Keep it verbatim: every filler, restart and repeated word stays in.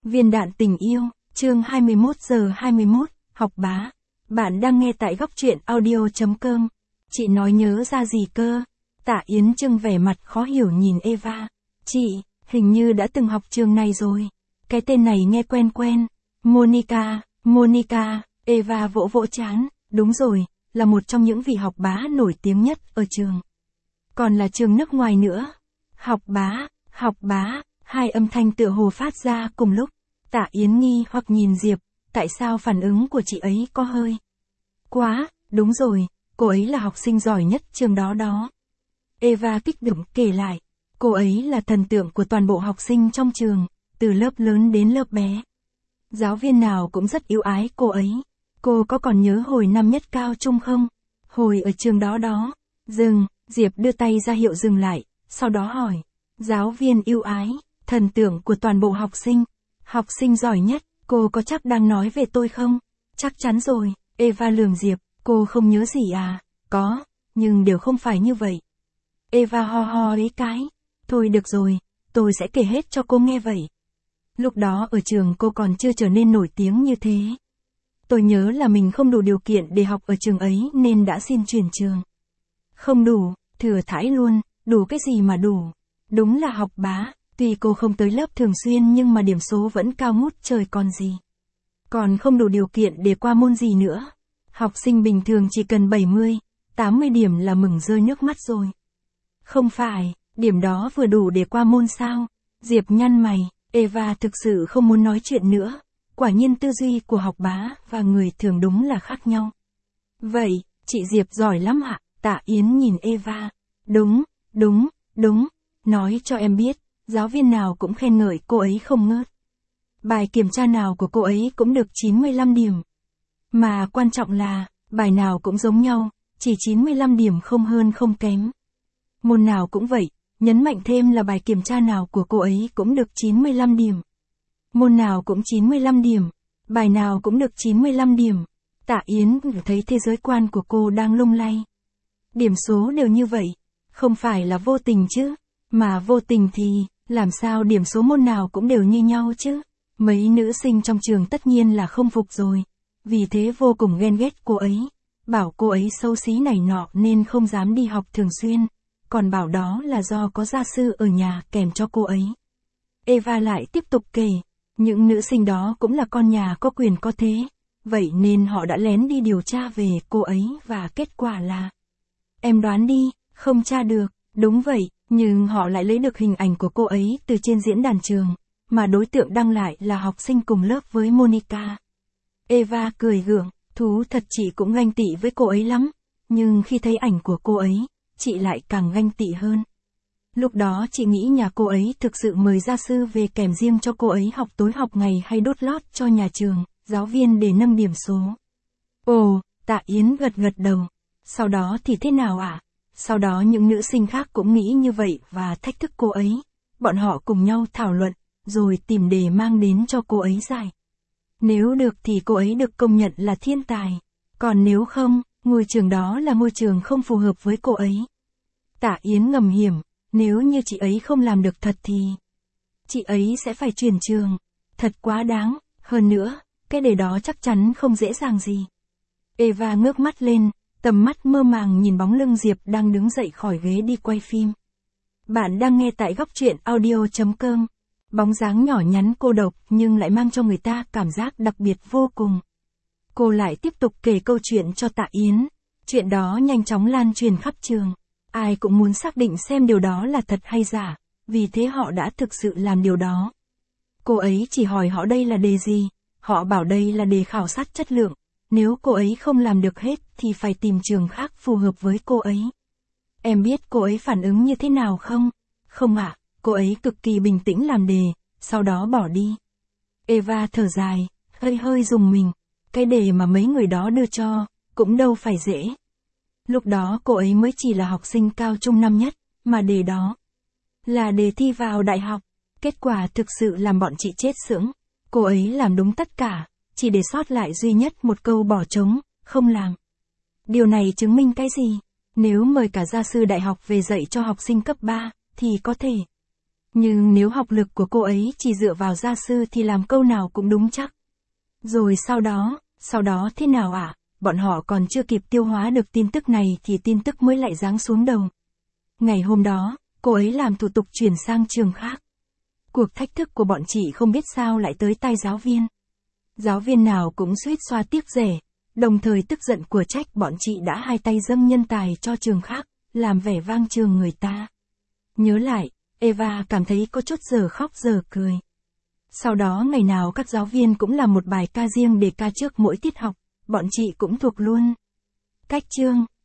Viên đạn tình yêu, chương hai mươi mốt giờ hai mươi mốt, học bá. Bạn đang nghe tại góc truyện audio chấm com. Chị nói nhớ ra gì cơ? Tạ Yến Trưng vẻ mặt khó hiểu nhìn Eva. Chị, hình như đã từng học trường này rồi. Cái tên này nghe quen quen. Monica, Monica, Eva vỗ vỗ trán. Đúng rồi, là một trong những vị học bá nổi tiếng nhất ở trường. Còn là trường nước ngoài nữa. Học bá, học bá, hai âm thanh tựa hồ phát ra cùng lúc. Tạ Yến nghi hoặc nhìn Diệp, tại sao phản ứng của chị ấy có hơi quá, đúng rồi, cô ấy là học sinh giỏi nhất trường đó đó. Eva kích động kể lại, cô ấy là thần tượng của toàn bộ học sinh trong trường, từ lớp lớn đến lớp bé. Giáo viên nào cũng rất yêu ái cô ấy. Cô có còn nhớ hồi năm nhất cao trung không? Hồi ở trường đó đó. Dừng, Diệp đưa tay ra hiệu dừng lại, sau đó hỏi. Giáo viên yêu ái, thần tượng của toàn bộ học sinh. Học sinh giỏi nhất, cô có chắc đang nói về tôi không? Chắc chắn rồi, Eva lườm Diệp, cô không nhớ gì à? Có, nhưng đều không phải như vậy. Eva ho ho đấy cái. Thôi được rồi, tôi sẽ kể hết cho cô nghe vậy. Lúc đó ở trường cô còn chưa trở nên nổi tiếng như thế. Tôi nhớ là mình không đủ điều kiện để học ở trường ấy nên đã xin chuyển trường. Không đủ, thừa thãi luôn, đủ cái gì mà đủ. Đúng là học bá, tuy cô không tới lớp thường xuyên nhưng mà điểm số vẫn cao ngút trời còn gì. Còn không đủ điều kiện để qua môn gì nữa. Học sinh bình thường chỉ cần bảy mươi, tám mươi điểm là mừng rơi nước mắt rồi. Không phải, điểm đó vừa đủ để qua môn sao? Diệp nhăn mày, Eva thực sự không muốn nói chuyện nữa. Quả nhiên tư duy của học bá và người thường đúng là khác nhau. Vậy, chị Diệp giỏi lắm ạ, Tạ Yến nhìn Eva. Đúng, đúng, đúng, nói cho em biết, giáo viên nào cũng khen ngợi cô ấy không ngớt. Bài kiểm tra nào của cô ấy cũng được chín mươi lăm điểm. Mà quan trọng là, bài nào cũng giống nhau, chỉ chín mươi lăm điểm không hơn không kém. Môn nào cũng vậy, nhấn mạnh thêm là bài kiểm tra nào của cô ấy cũng được chín mươi lăm điểm. Môn nào cũng chín mươi lăm điểm, bài nào cũng được chín mươi lăm điểm. Tạ Yến thấy thế giới quan của cô đang lung lay. Điểm số đều như vậy, không phải là vô tình chứ, mà vô tình thì, làm sao điểm số môn nào cũng đều như nhau chứ. Mấy nữ sinh trong trường tất nhiên là không phục rồi, vì thế vô cùng ghen ghét cô ấy, bảo cô ấy xấu xí này nọ nên không dám đi học thường xuyên, còn bảo đó là do có gia sư ở nhà kèm cho cô ấy. Eva lại tiếp tục kể. Những nữ sinh đó cũng là con nhà có quyền có thế, vậy nên họ đã lén đi điều tra về cô ấy và kết quả là... Em đoán đi, không tra được, đúng vậy, nhưng họ lại lấy được hình ảnh của cô ấy từ trên diễn đàn trường, mà đối tượng đăng lại là học sinh cùng lớp với Monica. Eva cười gượng, thú thật chị cũng ganh tị với cô ấy lắm, nhưng khi thấy ảnh của cô ấy, chị lại càng ganh tị hơn. Lúc đó chị nghĩ nhà cô ấy thực sự mời gia sư về kèm riêng cho cô ấy học tối học ngày hay đốt lót cho nhà trường, giáo viên để nâng điểm số. Ồ, Tạ Yến gật gật đầu. Sau đó thì thế nào ạ? À? Sau đó những nữ sinh khác cũng nghĩ như vậy và thách thức cô ấy. Bọn họ cùng nhau thảo luận, rồi tìm đề mang đến cho cô ấy giải. Nếu được thì cô ấy được công nhận là thiên tài. Còn nếu không, ngôi trường đó là ngôi trường không phù hợp với cô ấy. Tạ Yến ngầm hiểm. Nếu như chị ấy không làm được thật thì chị ấy sẽ phải chuyển trường. Thật quá đáng, hơn nữa, cái đề đó chắc chắn không dễ dàng gì. Eva ngước mắt lên, tầm mắt mơ màng nhìn bóng lưng Diệp đang đứng dậy khỏi ghế đi quay phim. Bạn đang nghe tại góc truyện audio chấm com. Bóng dáng nhỏ nhắn cô độc nhưng lại mang cho người ta cảm giác đặc biệt vô cùng. Cô lại tiếp tục kể câu chuyện cho Tạ Yến. Chuyện đó nhanh chóng lan truyền khắp trường. Ai cũng muốn xác định xem điều đó là thật hay giả, vì thế họ đã thực sự làm điều đó. Cô ấy chỉ hỏi họ đây là đề gì, họ bảo đây là đề khảo sát chất lượng, nếu cô ấy không làm được hết thì phải tìm trường khác phù hợp với cô ấy. Em biết cô ấy phản ứng như thế nào không? Không ạ, cô ấy cực kỳ bình tĩnh làm đề, sau đó bỏ đi. Eva thở dài, hơi hơi rùng mình, cái đề mà mấy người đó đưa cho, cũng đâu phải dễ. Lúc đó cô ấy mới chỉ là học sinh cao trung năm nhất, mà đề đó là đề thi vào đại học. Kết quả thực sự làm bọn chị chết sững. Cô ấy làm đúng tất cả, chỉ để sót lại duy nhất một câu bỏ trống, không làm. Điều này chứng minh cái gì? Nếu mời cả gia sư đại học về dạy cho học sinh cấp ba, thì có thể. Nhưng nếu học lực của cô ấy chỉ dựa vào gia sư thì làm câu nào cũng đúng chắc. Rồi sau đó, sau đó thế nào ạ? À? Bọn họ còn chưa kịp tiêu hóa được tin tức này thì tin tức mới lại giáng xuống đầu. Ngày hôm đó, cô ấy làm thủ tục chuyển sang trường khác. Cuộc thách thức của bọn chị không biết sao lại tới tay giáo viên. Giáo viên nào cũng suýt xoa tiếc rẻ, đồng thời tức giận của trách bọn chị đã hai tay dâng nhân tài cho trường khác, làm vẻ vang trường người ta. Nhớ lại, Eva cảm thấy có chút giờ khóc giờ cười. Sau đó ngày nào các giáo viên cũng làm một bài ca riêng để ca trước mỗi tiết học, bọn chị cũng thuộc luôn. Cách chương